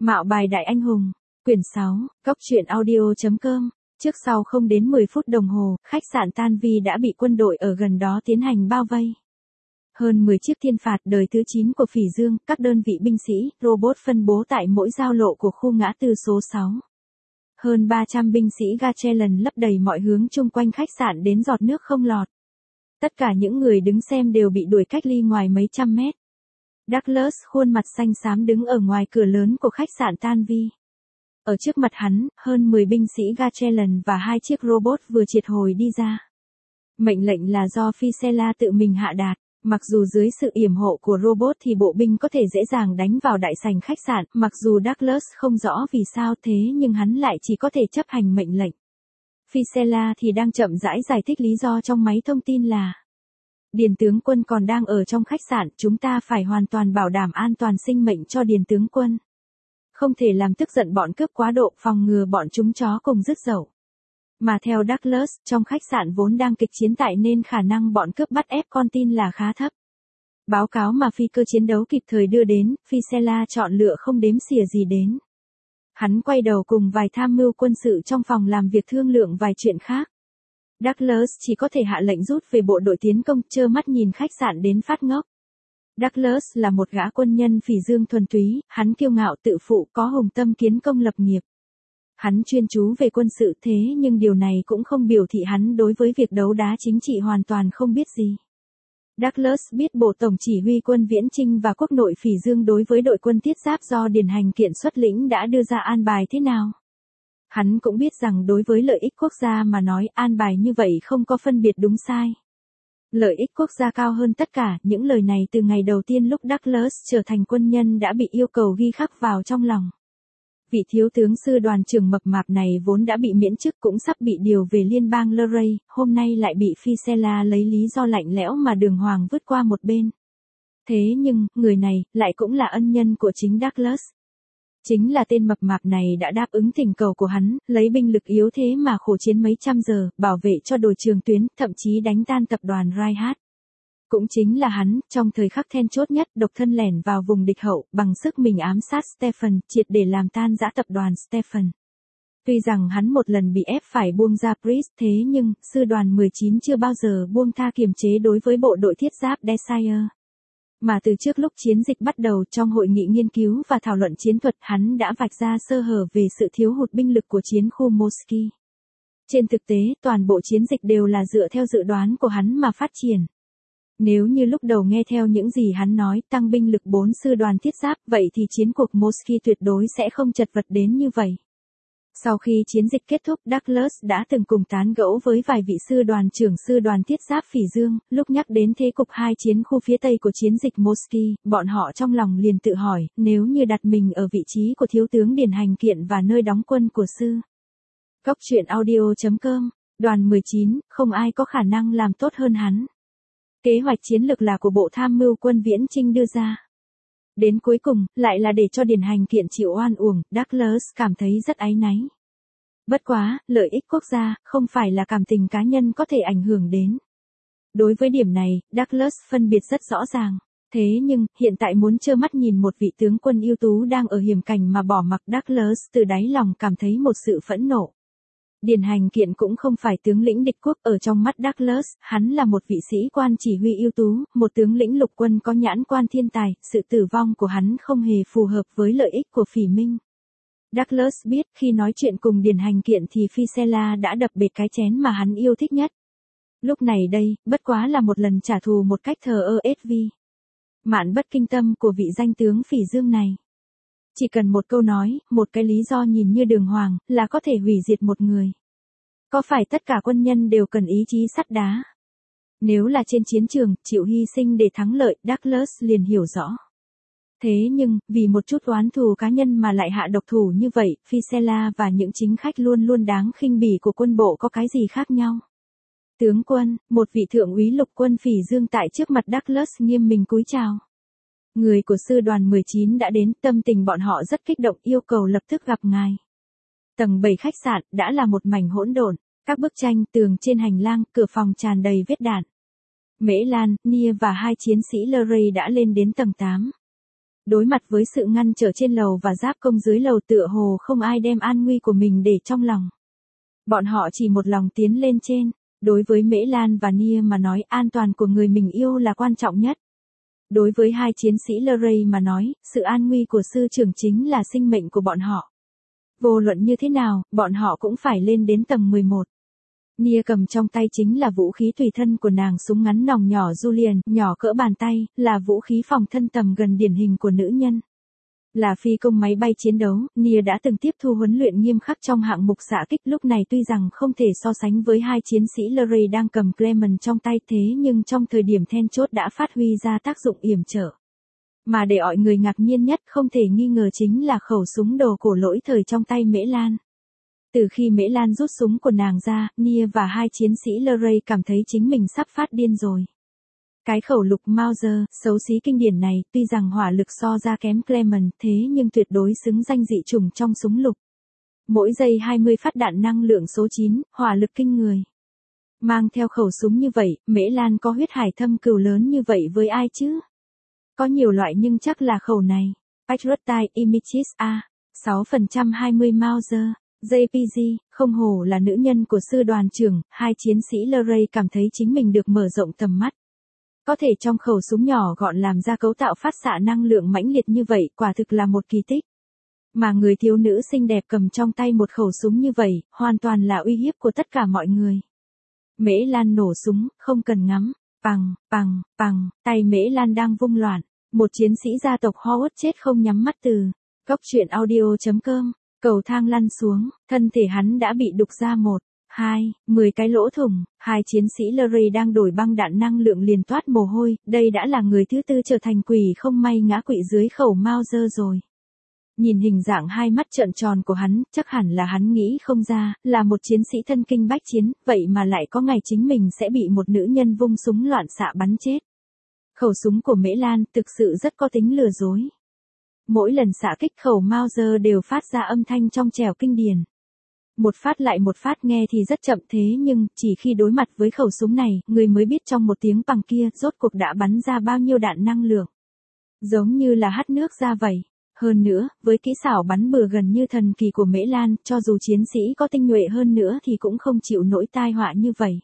Mạo bài đại anh hùng, quyển 6, Cốc truyện audio.com. Trước sau không đến 10 phút đồng hồ, khách sạn Tan Vi đã bị quân đội ở gần đó tiến hành bao vây. Hơn 10 chiếc thiên phạt đời thứ 9 của Phỉ Dương, các đơn vị binh sĩ, robot phân bố tại mỗi giao lộ của khu ngã tư số 6. Hơn 300 binh sĩ Gatchelan lấp đầy mọi hướng chung quanh khách sạn đến giọt nước không lọt. Tất cả những người đứng xem đều bị đuổi cách ly ngoài mấy trăm mét. Douglas khuôn mặt xanh xám đứng ở ngoài cửa lớn của khách sạn Tan Vi. Ở trước mặt hắn, hơn 10 binh sĩ Gatchelan và 2 chiếc robot vừa triệt hồi đi ra. Mệnh lệnh là do Fisela tự mình hạ đạt. Mặc dù dưới sự yểm hộ của robot thì bộ binh có thể dễ dàng đánh vào đại sảnh khách sạn, mặc dù Douglas không rõ vì sao thế nhưng hắn lại chỉ có thể chấp hành mệnh lệnh. Fisela thì đang chậm rãi giải thích lý do trong máy thông tin là: Điền tướng quân còn đang ở trong khách sạn, chúng ta phải hoàn toàn bảo đảm an toàn sinh mệnh cho Điền tướng quân. Không thể làm tức giận bọn cướp quá độ, phòng ngừa bọn chúng chó cùng rứt dậu. Mà theo Douglas, trong khách sạn vốn đang kịch chiến tại nên khả năng bọn cướp bắt ép con tin là khá thấp. Báo cáo mà phi cơ chiến đấu kịp thời đưa đến, Fisela chọn lựa không đếm xỉa gì đến. Hắn quay đầu cùng vài tham mưu quân sự trong phòng làm việc thương lượng vài chuyện khác. Douglas chỉ có thể hạ lệnh rút về bộ đội tiến công, trơ mắt nhìn khách sạn đến phát ngốc. Douglas là một gã quân nhân Phỉ Dương thuần túy, hắn kiêu ngạo tự phụ, có hùng tâm kiến công lập nghiệp. Hắn chuyên chú về quân sự thế nhưng điều này cũng không biểu thị hắn đối với việc đấu đá chính trị hoàn toàn không biết gì. Douglas biết Bộ Tổng Chỉ huy quân Viễn Chinh và Quốc nội Phỉ Dương đối với đội quân thiết giáp do Điền Hành Kiện xuất lĩnh đã đưa ra an bài thế nào. Hắn cũng biết rằng đối với lợi ích quốc gia mà nói an bài như vậy không có phân biệt đúng sai. Lợi ích quốc gia cao hơn tất cả, những lời này từ ngày đầu tiên lúc Douglas trở thành quân nhân đã bị yêu cầu ghi khắc vào trong lòng. Vị thiếu tướng sư đoàn trưởng mập mạp này vốn đã bị miễn chức cũng sắp bị điều về liên bang Luray, hôm nay lại bị Fisela lấy lý do lạnh lẽo mà đường hoàng vứt qua một bên. Thế nhưng, người này, lại cũng là ân nhân của chính Douglas. Chính là tên mập mạp này đã đáp ứng thỉnh cầu của hắn, lấy binh lực yếu thế mà khổ chiến mấy trăm giờ, bảo vệ cho đồi trường tuyến, thậm chí đánh tan tập đoàn Reinhardt. Cũng chính là hắn, trong thời khắc then chốt nhất, độc thân lẻn vào vùng địch hậu, bằng sức mình ám sát Stephen, triệt để làm tan rã tập đoàn Stephen. Tuy rằng hắn một lần bị ép phải buông ra Priest thế nhưng, sư đoàn 19 chưa bao giờ buông tha kiềm chế đối với bộ đội thiết giáp Desire. Mà từ trước lúc chiến dịch bắt đầu trong hội nghị nghiên cứu và thảo luận chiến thuật hắn đã vạch ra sơ hở về sự thiếu hụt binh lực của chiến khu Moski. Trên thực tế, toàn bộ chiến dịch đều là dựa theo dự đoán của hắn mà phát triển. Nếu như lúc đầu nghe theo những gì hắn nói tăng binh lực 4 sư đoàn thiết giáp vậy thì chiến cuộc Moski tuyệt đối sẽ không chật vật đến như vậy. Sau khi chiến dịch kết thúc Douglas đã từng cùng tán gẫu với vài vị sư đoàn trưởng sư đoàn thiết giáp Phỉ Dương, lúc nhắc đến thế cục hai chiến khu phía tây của chiến dịch Moski, bọn họ trong lòng liền tự hỏi, nếu như đặt mình ở vị trí của thiếu tướng Điền Hành Kiện và nơi đóng quân của sư. Cốc truyện audio.com, đoàn 19, không ai có khả năng làm tốt hơn hắn. Kế hoạch chiến lược là của Bộ Tham mưu quân Viễn Chinh đưa ra. Đến cuối cùng, lại là để cho Điền Hành Kiện chịu oan uổng, Douglas cảm thấy rất áy náy. Bất quá, lợi ích quốc gia, không phải là cảm tình cá nhân có thể ảnh hưởng đến. Đối với điểm này, Douglas phân biệt rất rõ ràng. Thế nhưng, hiện tại muốn trơ mắt nhìn một vị tướng quân ưu tú đang ở hiểm cảnh mà bỏ mặc Douglas từ đáy lòng cảm thấy một sự phẫn nộ. Điền Hành Kiện cũng không phải tướng lĩnh địch quốc, ở trong mắt Douglas, hắn là một vị sĩ quan chỉ huy ưu tú, một tướng lĩnh lục quân có nhãn quan thiên tài, sự tử vong của hắn không hề phù hợp với lợi ích của Phỉ Minh. Douglas biết khi nói chuyện cùng Điền Hành Kiện thì Fisela đã đập bệt cái chén mà hắn yêu thích nhất. Lúc này đây, bất quá là một lần trả thù một cách thờ ơ SV. Mạn bất kinh tâm của vị danh tướng Phỉ Dương này. Chỉ cần một câu nói, một cái lý do nhìn như đường hoàng, là có thể hủy diệt một người. Có phải tất cả quân nhân đều cần ý chí sắt đá? Nếu là trên chiến trường, chịu hy sinh để thắng lợi, Douglas liền hiểu rõ. Thế nhưng, vì một chút oán thù cá nhân mà lại hạ độc thủ như vậy, Fisela và những chính khách luôn luôn đáng khinh bỉ của quân bộ có cái gì khác nhau? Tướng quân, một vị thượng úy lục quân Phỉ Dương tại trước mặt Douglas nghiêm mình cúi chào. Người của sư đoàn 19 đã đến, tâm tình bọn họ rất kích động yêu cầu lập tức gặp ngài. Tầng 7 khách sạn đã là một mảnh hỗn độn, các bức tranh tường trên hành lang, cửa phòng tràn đầy vết đạn. Mễ Lan, Nia và hai chiến sĩ Luray đã lên đến tầng 8. Đối mặt với sự ngăn trở trên lầu và giáp công dưới lầu tựa hồ không ai đem an nguy của mình để trong lòng. Bọn họ chỉ một lòng tiến lên trên. Đối với Mễ Lan và Nia mà nói an toàn của người mình yêu là quan trọng nhất. Đối với hai chiến sĩ Luray mà nói, sự an nguy của sư trưởng chính là sinh mệnh của bọn họ. Vô luận như thế nào, bọn họ cũng phải lên đến tầng 11. Nia cầm trong tay chính là vũ khí tùy thân của nàng, súng ngắn nòng nhỏ Julian, nhỏ cỡ bàn tay, là vũ khí phòng thân tầm gần điển hình của nữ nhân. Là phi công máy bay chiến đấu, Nia đã từng tiếp thu huấn luyện nghiêm khắc trong hạng mục xạ kích, lúc này tuy rằng không thể so sánh với hai chiến sĩ Luray đang cầm Clement trong tay, thế nhưng trong thời điểm then chốt đã phát huy ra tác dụng yểm trở. Mà để mọi người ngạc nhiên nhất không thể nghi ngờ chính là khẩu súng đồ cổ lỗi thời trong tay Mễ Lan. Từ khi Mễ Lan rút súng của nàng ra, Nia và hai chiến sĩ Luray cảm thấy chính mình sắp phát điên rồi. Cái khẩu lục Mauser, xấu xí kinh điển này, tuy rằng hỏa lực so ra kém Clement, thế nhưng tuyệt đối xứng danh dị chủng trong súng lục. Mỗi giây 20 phát đạn năng lượng số 9, hỏa lực kinh người. Mang theo khẩu súng như vậy, Mễ Lan có huyết hải thâm cừu lớn như vậy với ai chứ? Có nhiều loại nhưng chắc là khẩu này. Patriotite Images A, 6% 20 Mauser. JPG, không hổ là nữ nhân của sư đoàn trưởng, hai chiến sĩ Luray cảm thấy chính mình được mở rộng tầm mắt. Có thể trong khẩu súng nhỏ gọn làm ra cấu tạo phát xạ năng lượng mãnh liệt như vậy, quả thực là một kỳ tích. Mà người thiếu nữ xinh đẹp cầm trong tay một khẩu súng như vậy, hoàn toàn là uy hiếp của tất cả mọi người. Mễ Lan nổ súng, không cần ngắm, pằng, pằng, pằng, tay Mễ Lan đang vung loạn. Một chiến sĩ gia tộc Howard chết không nhắm mắt từ góc truyện audio.com. Cầu thang lăn xuống, thân thể hắn đã bị đục ra 10 cái lỗ thủng, hai chiến sĩ Luray đang đổi băng đạn năng lượng liền toát mồ hôi, đây đã là người thứ tư trở thành quỷ không may ngã quỵ dưới khẩu Mauser rồi. Nhìn hình dạng hai mắt trợn tròn của hắn, chắc hẳn là hắn nghĩ không ra, là một chiến sĩ thân kinh bách chiến, vậy mà lại có ngày chính mình sẽ bị một nữ nhân vung súng loạn xạ bắn chết. Khẩu súng của Mễ Lan thực sự rất có tính lừa dối. Mỗi lần xạ kích khẩu Mauser đều phát ra âm thanh trong trẻo kinh điển. Một phát lại một phát nghe thì rất chậm, thế nhưng chỉ khi đối mặt với khẩu súng này, người mới biết trong một tiếng pằng kia rốt cuộc đã bắn ra bao nhiêu đạn năng lượng. Giống như là hắt nước ra vậy. Hơn nữa, với kỹ xảo bắn bừa gần như thần kỳ của Mễ Lan, cho dù chiến sĩ có tinh nhuệ hơn nữa thì cũng không chịu nổi tai họa như vậy.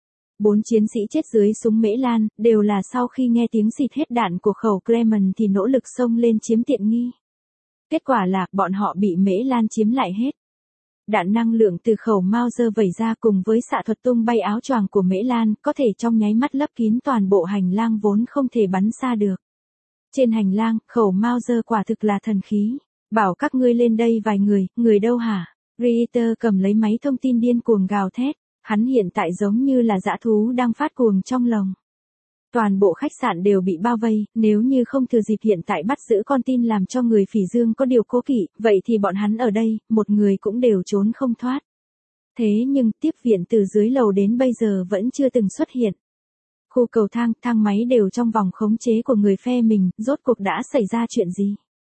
4 chiến sĩ chết dưới súng Mễ Lan, đều là sau khi nghe tiếng xịt hết đạn của khẩu Clement thì nỗ lực xông lên chiếm tiện nghi. Kết quả là, bọn họ bị Mễ Lan chiếm lại hết. Đạn năng lượng từ khẩu Mauser vẩy ra cùng với xạ thuật tung bay áo choàng của Mễ Lan, có thể trong nháy mắt lấp kín toàn bộ hành lang vốn không thể bắn xa được. Trên hành lang, khẩu Mauser quả thực là thần khí. Bảo các ngươi lên đây vài người đâu hả? Ritter cầm lấy máy thông tin điên cuồng gào thét. Hắn hiện tại giống như là dã thú đang phát cuồng trong lồng. Toàn bộ khách sạn đều bị bao vây, nếu như không thừa dịp hiện tại bắt giữ con tin làm cho người Phỉ Dương có điều cố kỵ, vậy thì bọn hắn ở đây, một người cũng đều trốn không thoát. Thế nhưng, tiếp viện từ dưới lầu đến bây giờ vẫn chưa từng xuất hiện. Khu cầu thang máy đều trong vòng khống chế của người phe mình, rốt cuộc đã xảy ra chuyện gì?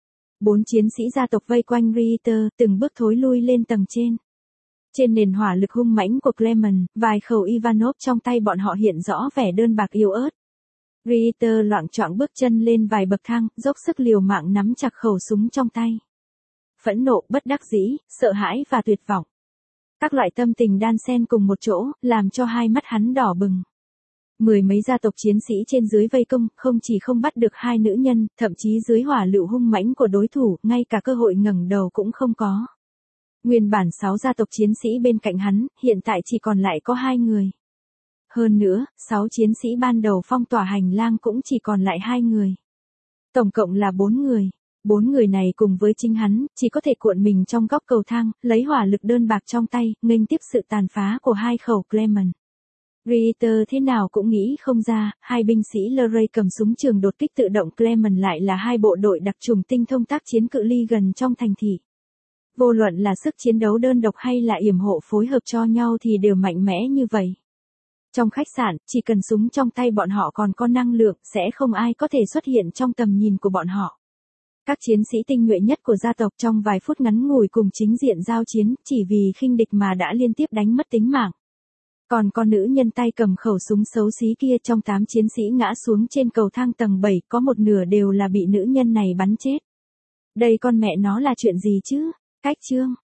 4 chiến sĩ gia tộc vây quanh Ritter, từng bước thối lui lên tầng trên. Trên nền hỏa lực hung mãnh của Clement, vài khẩu Ivanov trong tay bọn họ hiện rõ vẻ đơn bạc yếu ớt. Ritter loạng choạng bước chân lên vài bậc thang, dốc sức liều mạng nắm chặt khẩu súng trong tay. Phẫn nộ, bất đắc dĩ, sợ hãi và tuyệt vọng. Các loại tâm tình đan xen cùng một chỗ, làm cho hai mắt hắn đỏ bừng. 10 mấy gia tộc chiến sĩ trên dưới vây công, không chỉ không bắt được hai nữ nhân, thậm chí dưới hỏa lựu hung mãnh của đối thủ, ngay cả cơ hội ngẩng đầu cũng không có. Nguyên bản 6 gia tộc chiến sĩ bên cạnh hắn, hiện tại chỉ còn lại có 2 người. Hơn nữa, 6 chiến sĩ ban đầu phong tỏa hành lang cũng chỉ còn lại 2 người. Tổng cộng là 4 người. 4 người này cùng với chính hắn, chỉ có thể cuộn mình trong góc cầu thang, lấy hỏa lực đơn bạc trong tay, nghênh tiếp sự tàn phá của hai khẩu Clement. Ritter thế nào cũng nghĩ không ra, hai binh sĩ Luray cầm súng trường đột kích tự động Clement lại là hai bộ đội đặc trùng tinh thông tác chiến cự ly gần trong thành thị. Vô luận là sức chiến đấu đơn độc hay là yểm hộ phối hợp cho nhau thì đều mạnh mẽ như vậy. Trong khách sạn, chỉ cần súng trong tay bọn họ còn có năng lượng, sẽ không ai có thể xuất hiện trong tầm nhìn của bọn họ. Các chiến sĩ tinh nhuệ nhất của gia tộc trong vài phút ngắn ngủi cùng chính diện giao chiến, chỉ vì khinh địch mà đã liên tiếp đánh mất tính mạng. Còn con nữ nhân tay cầm khẩu súng xấu xí kia trong 8 chiến sĩ ngã xuống trên cầu thang tầng 7, có một nửa đều là bị nữ nhân này bắn chết. Đây con mẹ nó là chuyện gì chứ? Cách chương.